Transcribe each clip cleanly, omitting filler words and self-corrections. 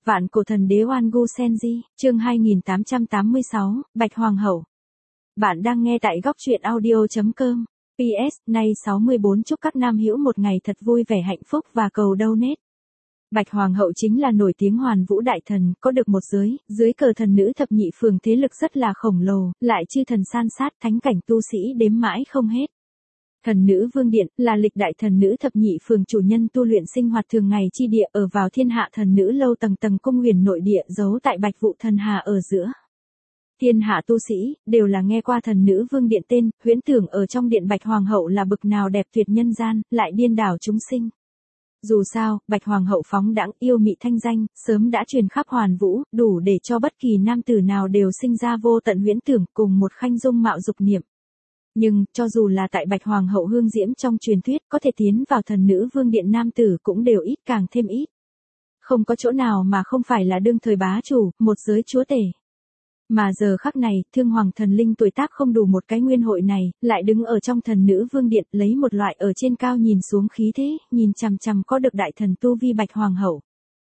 Vạn cổ thần đế Oan Gu Senji, chương 2886, Bạch Hoàng hậu. Bạn đang nghe tại góc truyện audio.com. PS, nay 64 chúc các nam hữu một ngày thật vui vẻ hạnh phúc và cầu donate. Bạch Hoàng hậu chính là nổi tiếng Hoàn Vũ đại thần, có được một dưới cờ thần nữ thập nhị phường thế lực rất là khổng lồ, lại chư thần san sát, thánh cảnh tu sĩ đếm mãi không hết. Thần nữ Vương Điện là lịch đại thần nữ thập nhị phường chủ nhân tu luyện sinh hoạt thường ngày chi địa ở vào thiên hạ thần nữ lâu tầng tầng cung huyền nội địa giấu tại Bạch Vụ thần hà ở giữa. Thiên hạ tu sĩ đều là nghe qua thần nữ Vương Điện tên, huyễn tưởng ở trong điện Bạch Hoàng hậu là bực nào đẹp tuyệt nhân gian, lại điên đảo chúng sinh. Dù sao, Bạch Hoàng hậu phóng đãng yêu mị thanh danh, sớm đã truyền khắp Hoàn Vũ, đủ để cho bất kỳ nam tử nào đều sinh ra vô tận huyễn tưởng cùng một khanh dung mạo dục niệm. Nhưng, cho dù là tại Bạch Hoàng hậu hương diễm trong truyền thuyết có thể tiến vào thần nữ Vương Điện nam tử cũng đều ít càng thêm ít. Không có chỗ nào mà không phải là đương thời bá chủ, một giới chúa tể. Mà giờ khắc này, Thương Hoàng thần linh tuổi tác không đủ một cái nguyên hội này, lại đứng ở trong thần nữ Vương Điện lấy một loại ở trên cao nhìn xuống khí thế, nhìn chằm chằm có được đại thần tu vi Bạch Hoàng hậu.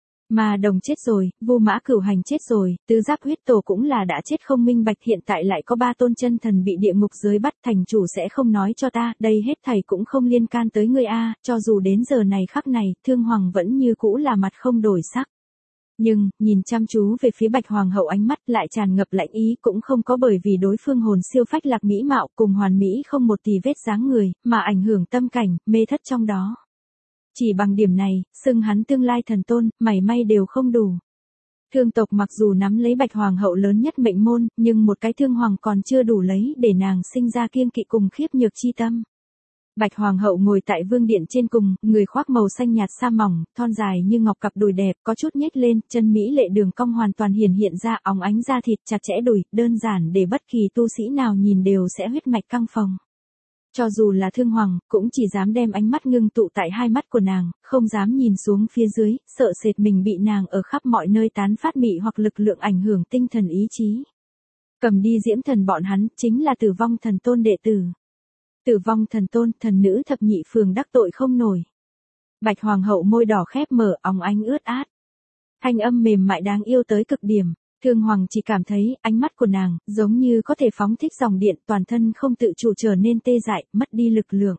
Mà Đồng chết rồi, Vu Mã Cửu Hành chết rồi, Tứ Giác huyết tổ cũng là đã chết không minh bạch, hiện tại lại có 3 tôn chân thần bị địa ngục giới bắt, thành chủ sẽ không nói cho ta, đây hết thảy cũng không liên can tới ngươi a, cho dù đến giờ này khắc này, Thương Hoàng vẫn như cũ là mặt không đổi sắc. Nhưng, nhìn chăm chú về phía Bạch Hoàng hậu ánh mắt lại tràn ngập lạnh ý, cũng không có bởi vì đối phương hồn siêu phách lạc mỹ mạo cùng hoàn mỹ không một tì vết dáng người, mà ảnh hưởng tâm cảnh, mê thất trong đó. Chỉ bằng điểm này, xưng hắn tương lai thần tôn, mảy may đều không đủ. Thương tộc mặc dù nắm lấy Bạch Hoàng hậu lớn nhất mệnh môn, nhưng một cái Thương Hoàng còn chưa đủ lấy để nàng sinh ra kiêng kỵ cùng khiếp nhược chi tâm. Bạch Hoàng hậu ngồi tại Vương Điện trên cùng, người khoác màu xanh nhạt sa mỏng, thon dài như ngọc, cặp đùi đẹp, có chút nhếch lên, chân mỹ lệ đường cong hoàn toàn hiện ra, óng ánh da thịt chặt chẽ đùi, đơn giản để bất kỳ tu sĩ nào nhìn đều sẽ huyết mạch căng phồng. Cho dù là Thương Hoàng, cũng chỉ dám đem ánh mắt ngưng tụ tại hai mắt của nàng, không dám nhìn xuống phía dưới, sợ sệt mình bị nàng ở khắp mọi nơi tán phát mị hoặc lực lượng ảnh hưởng tinh thần ý chí. Cầm đi Diễm thần bọn hắn, chính là Tử Vong thần tôn đệ tử. Tử Vong thần tôn, thần nữ thập nhị phường đắc tội không nổi. Bạch Hoàng hậu môi đỏ khép mở, óng ánh ướt át. Thanh âm mềm mại đáng yêu tới cực điểm. Thương Hoàng chỉ cảm thấy, ánh mắt của nàng, giống như có thể phóng thích dòng điện, toàn thân không tự chủ trở nên tê dại, mất đi lực lượng.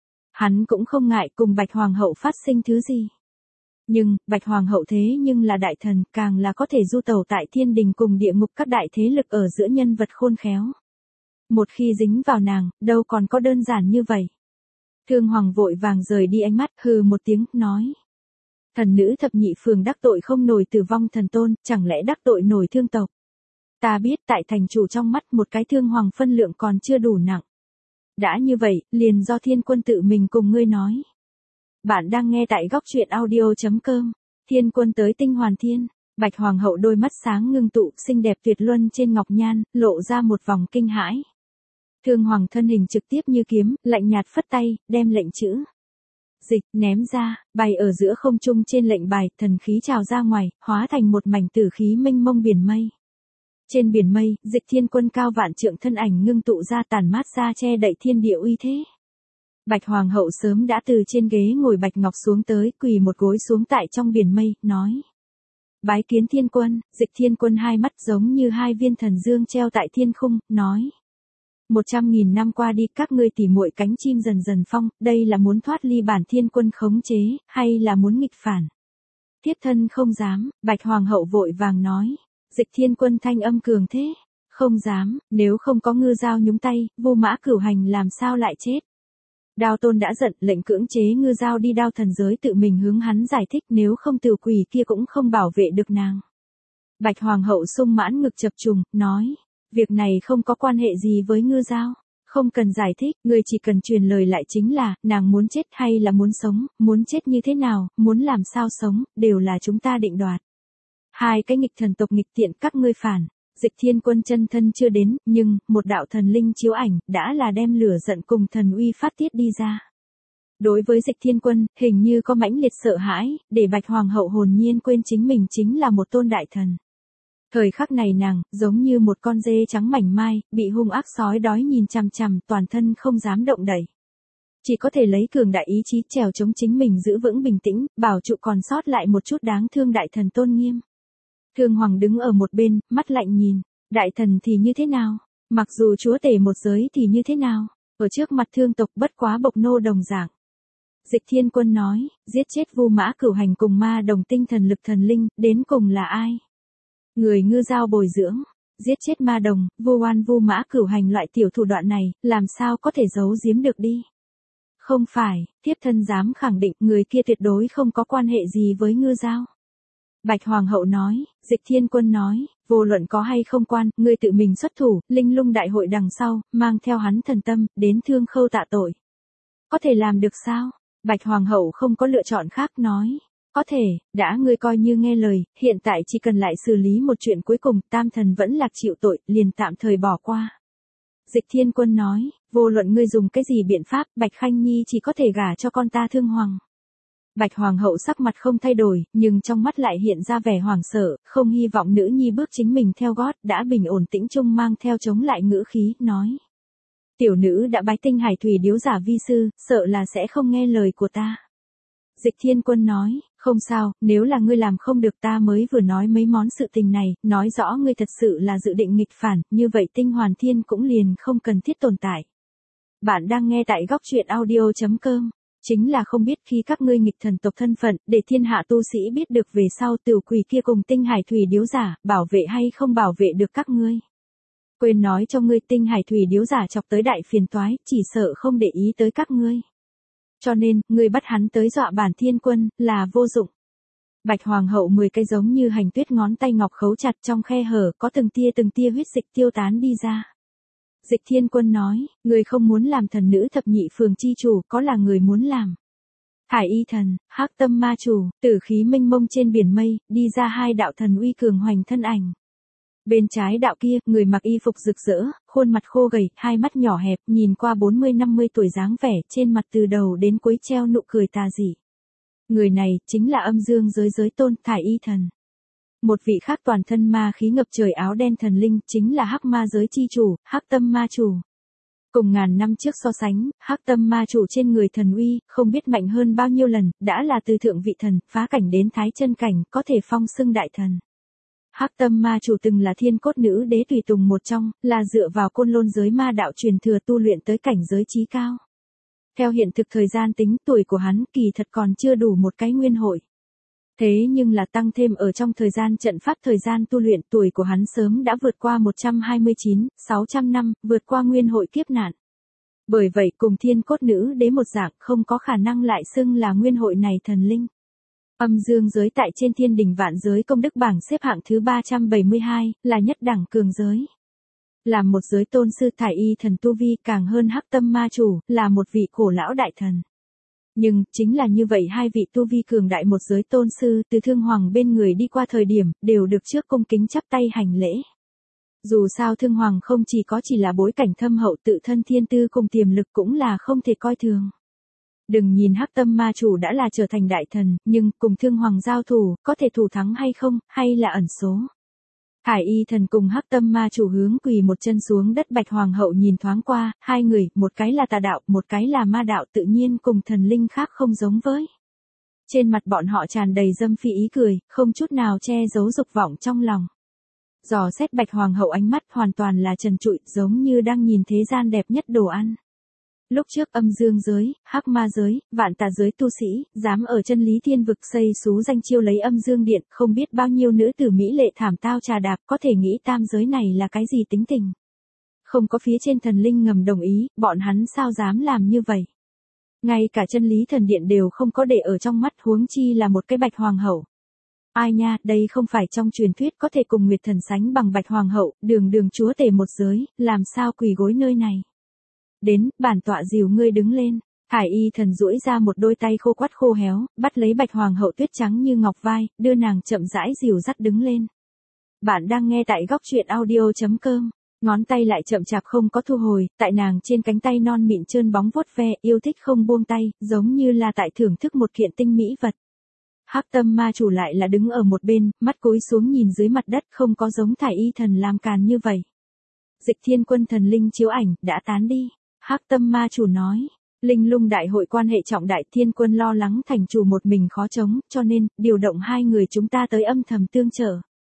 Hắn cũng không ngại cùng Bạch Hoàng hậu phát sinh thứ gì. Nhưng, Bạch Hoàng hậu thế nhưng là đại thần, càng là có thể du tẩu tại thiên đình cùng địa ngục các đại thế lực ở giữa nhân vật khôn khéo. Một khi dính vào nàng, đâu còn có đơn giản như vậy. Thương Hoàng vội vàng rời đi ánh mắt, hừ một tiếng, nói. Thần nữ thập nhị phường đắc tội không nổi Tử Vong thần tôn, chẳng lẽ đắc tội nổi Thương tộc? Ta biết tại thành chủ trong mắt một cái Thương Hoàng phân lượng còn chưa đủ nặng. Đã như vậy, liền do Thiên Quân tự mình cùng ngươi nói. Bạn đang nghe tại góc truyện audio.com. Thiên Quân tới tinh hoàn thiên. Bạch Hoàng hậu đôi mắt sáng ngưng tụ, xinh đẹp tuyệt luân trên ngọc nhan, lộ ra một vòng kinh hãi. Thương Hoàng thân hình trực tiếp như kiếm, lạnh nhạt phất tay, đem lệnh chữ dịch ném ra, bay ở giữa không trung trên lệnh bài, thần khí trào ra ngoài, hóa thành một mảnh tử khí mênh mông biển mây. Trên biển mây, Dịch Thiên Quân cao vạn trượng thân ảnh ngưng tụ ra, tản mát ra che đậy thiên địa uy thế. Bạch Hoàng hậu sớm đã từ trên ghế ngồi bạch ngọc xuống tới, quỳ một gối xuống tại trong biển mây, nói: Bái kiến Thiên Quân. Dịch Thiên Quân hai mắt giống như hai viên thần dương treo tại thiên khung, nói: 100.000 năm qua đi, các ngươi tỉ muội cánh chim dần dần phong, đây là muốn thoát ly bản Thiên Quân khống chế, hay là muốn nghịch phản? Thiếp thân không dám. Bạch Hoàng hậu vội vàng nói. Dịch Thiên Quân thanh âm cường thế. Không dám, nếu không có Ngư Dao nhúng tay, Vu Mã Cửu Hành làm sao lại chết? Đao Tôn đã giận, lệnh cưỡng chế Ngư Dao đi Đao thần giới tự mình hướng hắn giải thích, nếu không tiểu quỷ kia cũng không bảo vệ được nàng. Bạch Hoàng hậu sung mãn ngực chập trùng, nói. Việc này không có quan hệ gì với Ngư Dao. Không cần giải thích, ngươi chỉ cần truyền lời lại chính là, nàng muốn chết hay là muốn sống, muốn chết như thế nào, muốn làm sao sống, đều là chúng ta định đoạt. Hai cái nghịch thần tộc nghịch tiện các ngươi phản. Dịch Thiên Quân chân thân chưa đến, nhưng, một đạo thần linh chiếu ảnh, đã là đem lửa giận cùng thần uy phát tiết đi ra. Đối với Dịch Thiên Quân, hình như có mãnh liệt sợ hãi, để Bạch Hoàng hậu hồn nhiên quên chính mình chính là một tôn đại thần. Thời khắc này nàng, giống như một con dê trắng mảnh mai, bị hung ác sói đói nhìn chằm chằm, toàn thân không dám động đậy. Chỉ có thể lấy cường đại ý chí trèo chống chính mình giữ vững bình tĩnh, bảo trụ còn sót lại một chút đáng thương đại thần tôn nghiêm. Thương Hoàng đứng ở một bên, mắt lạnh nhìn, đại thần thì như thế nào? Mặc dù chúa tể một giới thì như thế nào? Ở trước mặt thương tộc bất quá bộc nô đồng dạng. Dịch Thiên Quân nói, giết chết Vu Mã Cửu Hành cùng ma đồng tinh thần lực thần linh, đến cùng là ai? Người ngư giao bồi dưỡng, giết chết ma đồng, Vu Oan Vu Mã Cửu Hành loại tiểu thủ đoạn này, làm sao có thể giấu giếm được đi? Không phải, thiếp thân dám khẳng định người kia tuyệt đối không có quan hệ gì với ngư giao. Bạch Hoàng hậu nói, Dịch Thiên Quân nói, vô luận có hay không quan, ngươi tự mình xuất thủ, linh lung đại hội đằng sau, mang theo hắn thần tâm, đến Thương Khâu tạ tội. Có thể làm được sao? Bạch Hoàng hậu không có lựa chọn khác nói. Có thể, đã ngươi coi như nghe lời, hiện tại chỉ cần lại xử lý một chuyện cuối cùng, tam thần vẫn lạc chịu tội, liền tạm thời bỏ qua. Dịch Thiên Quân nói, vô luận ngươi dùng cái gì biện pháp, Bạch Khanh Nhi chỉ có thể gả cho con ta Thương Hoàng. Bạch Hoàng hậu sắc mặt không thay đổi, nhưng trong mắt lại hiện ra vẻ hoảng sợ, không hy vọng nữ nhi bước chính mình theo gót, đã bình ổn tĩnh trung mang theo chống lại ngữ khí, nói. Tiểu nữ đã bái tinh hải thủy điếu giả vi sư, sợ là sẽ không nghe lời của ta. Dịch Thiên Quân nói, không sao, nếu là ngươi làm không được ta mới vừa nói mấy món sự tình này, nói rõ ngươi thật sự là dự định nghịch phản, như vậy tinh hoàn thiên cũng liền không cần thiết tồn tại. Bạn đang nghe tại góc truyện audio.com. Chính là không biết khi các ngươi nghịch thần tộc thân phận, để thiên hạ tu sĩ biết được về sau tiểu quỷ kia cùng tinh hải thủy điếu giả, bảo vệ hay không bảo vệ được các ngươi. Quên nói cho ngươi tinh hải thủy điếu giả chọc tới đại phiền toái, chỉ sợ không để ý tới các ngươi. Cho nên, ngươi bắt hắn tới dọa bản thiên quân, là vô dụng. Bạch Hoàng hậu 10 cái giống như hành tuyết ngón tay ngọc khấu chặt trong khe hở, có từng tia huyết dịch tiêu tán đi ra. Dịch Thiên Quân nói, người không muốn làm thần nữ thập nhị phường chi chủ, có là người muốn làm. Thải y thần, hắc tâm ma chủ, tử khí mênh mông trên biển mây, đi ra hai đạo thần uy cường hoành thân ảnh. Bên trái đạo kia, người mặc y phục rực rỡ, khuôn mặt khô gầy, hai mắt nhỏ hẹp, nhìn qua 40-50 tuổi dáng vẻ, trên mặt từ đầu đến cuối treo nụ cười tà dị. Người này, chính là âm dương giới tôn, Thải y thần. Một vị khác toàn thân ma khí ngập trời áo đen thần linh, chính là hắc ma giới chi chủ, hắc tâm ma chủ. Cùng ngàn năm trước so sánh, hắc tâm ma chủ trên người thần uy, không biết mạnh hơn bao nhiêu lần, đã là từ thượng vị thần, phá cảnh đến thái chân cảnh, có thể phong xưng đại thần. Hắc tâm ma chủ từng là thiên cốt nữ đế tùy tùng một trong, là dựa vào côn lôn giới ma đạo truyền thừa tu luyện tới cảnh giới chí cao. Theo hiện thực thời gian tính, tuổi của hắn kỳ thật còn chưa đủ một cái nguyên hội. Thế nhưng là tăng thêm ở trong thời gian trận pháp thời gian tu luyện, tuổi của hắn sớm đã vượt qua 129-600 năm, vượt qua nguyên hội kiếp nạn. Bởi vậy cùng thiên cốt nữ đế một dạng không có khả năng lại xưng là nguyên hội này thần linh. Âm dương giới tại trên thiên đình vạn giới công đức bảng xếp hạng thứ 372, là nhất đẳng cường giới. Làm một giới tôn sư Thải y thần tu vi càng hơn hắc tâm ma chủ, là một vị cổ lão đại thần. Nhưng, chính là như vậy hai vị tu vi cường đại một giới tôn sư từ Thương Hoàng bên người đi qua thời điểm, đều được trước cung kính chắp tay hành lễ. Dù sao Thương Hoàng không chỉ là bối cảnh thâm hậu, tự thân thiên tư cùng tiềm lực cũng là không thể coi thường. Đừng nhìn hắc tâm ma chủ đã là trở thành đại thần, nhưng cùng Thương Hoàng giao thủ, có thể thủ thắng hay không, hay là ẩn số. Thải y thần cùng hắc tâm ma chủ hướng quỳ một chân xuống đất. Bạch Hoàng hậu nhìn thoáng qua, hai người, một cái là tà đạo, một cái là ma đạo, tự nhiên cùng thần linh khác không giống với. Trên mặt bọn họ tràn đầy dâm phi ý cười, không chút nào che giấu dục vọng trong lòng. Dò xét Bạch Hoàng hậu ánh mắt hoàn toàn là trần trụi, giống như đang nhìn thế gian đẹp nhất đồ ăn. Lúc trước âm dương giới, hắc ma giới, vạn tà giới tu sĩ, dám ở chân lý thiên vực xây xú danh chiêu lấy âm dương điện, không biết bao nhiêu nữ tử mỹ lệ thảm tao trà đạp, có thể nghĩ tam giới này là cái gì tính tình. Không có phía trên thần linh ngầm đồng ý, bọn hắn sao dám làm như vậy. Ngay cả chân lý thần điện đều không có để ở trong mắt, huống chi là một cái Bạch Hoàng hậu. Ai nha, đây không phải trong truyền thuyết có thể cùng Nguyệt thần sánh bằng Bạch Hoàng hậu, đường chúa tể một giới, làm sao quỳ gối nơi này. Đến, bản tọa dìu ngươi đứng lên. Thải y thần duỗi ra một đôi tay khô quắt khô héo, bắt lấy Bạch Hoàng hậu tuyết trắng như ngọc vai, đưa nàng chậm rãi dìu dắt đứng lên. Bạn đang nghe tại góc truyện audio.com. Ngón tay lại chậm chạp không có thu hồi, tại nàng trên cánh tay non mịn trơn bóng vuốt ve, yêu thích không buông tay, giống như là tại thưởng thức một kiện tinh mỹ vật. Hắc tâm ma chủ lại là đứng ở một bên, mắt cúi xuống nhìn dưới mặt đất, không có giống Thải y thần làm càn như vậy. Dịch Thiên Quân thần linh chiếu ảnh, đã tán đi. Hắc tâm ma chủ nói, linh lung đại hội quan hệ trọng đại, Thiên Quân lo lắng thành chủ một mình khó chống, cho nên, điều động hai người chúng ta tới âm thầm tương trợ.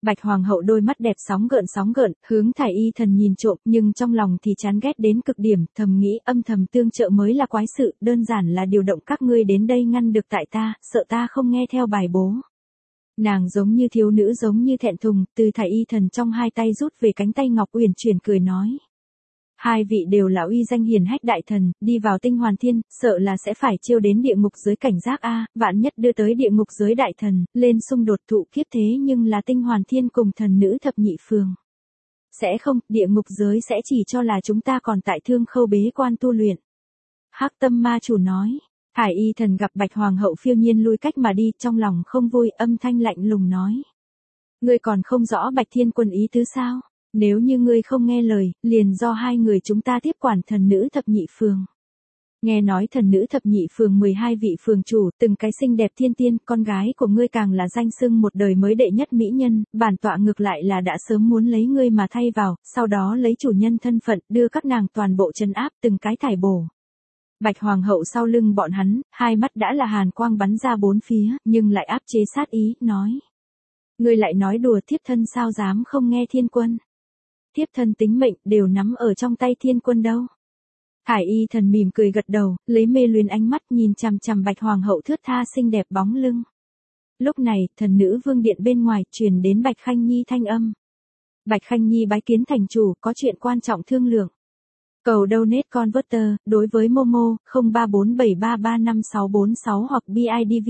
Bạch Hoàng hậu đôi mắt đẹp sóng gợn, hướng Thải Y Thần nhìn trộm, nhưng trong lòng thì chán ghét đến cực điểm, thầm nghĩ âm thầm tương trợ mới là quái sự, đơn giản là điều động các ngươi đến đây ngăn được tại ta, sợ ta không nghe theo bài bố. Nàng giống như thiếu nữ giống như thẹn thùng, từ Thải Y Thần trong hai tay rút về cánh tay ngọc uyển chuyển cười nói. Hai vị đều là uy danh hiển hách đại thần, đi vào Tinh Hoàn Thiên, sợ là sẽ phải chiêu đến địa ngục giới cảnh giác a, vạn nhất đưa tới địa ngục giới đại thần, lên xung đột thụ kiếp thế nhưng là Tinh Hoàn Thiên cùng thần nữ thập nhị phường. Sẽ không, địa ngục giới sẽ chỉ cho là chúng ta còn tại Thương Khâu bế quan tu luyện. Hắc Tâm Ma chủ nói. Thải Y Thần gặp Bạch Hoàng hậu phiêu nhiên lui cách mà đi, trong lòng không vui, âm thanh lạnh lùng nói. Ngươi còn không rõ Bạch Thiên Quân ý tứ sao? Nếu như ngươi không nghe lời, liền do hai người chúng ta tiếp quản thần nữ thập nhị phường. Nghe nói thần nữ thập nhị phường 12 vị phường chủ, từng cái xinh đẹp thiên tiên, con gái của ngươi càng là danh xưng một đời mới đệ nhất mỹ nhân, bản tọa ngược lại là đã sớm muốn lấy ngươi mà thay vào, sau đó lấy chủ nhân thân phận, đưa các nàng toàn bộ trấn áp từng cái thải bổ. Bạch Hoàng hậu sau lưng bọn hắn, hai mắt đã là hàn quang bắn ra bốn phía, nhưng lại áp chế sát ý, nói. Ngươi lại nói đùa, thiếp thân sao dám không nghe Thiên Quân. Thiếp thân tính mệnh đều nắm ở trong tay Thiên Quân đâu. Thải Y Thần mỉm cười gật đầu, lấy mê luyến ánh mắt nhìn chằm chằm Bạch Hoàng hậu thướt tha xinh đẹp bóng lưng. Lúc này, thần nữ vương điện bên ngoài truyền đến Bạch Khanh Nhi thanh âm. Bạch Khanh Nhi bái kiến thành chủ, có chuyện quan trọng thương lượng. Cầu donate converter, đối với Momo, 0347335646 hoặc BIDV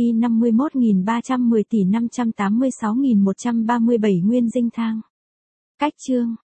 51.310 tỷ 586.137 nguyên dinh thang. Cách chương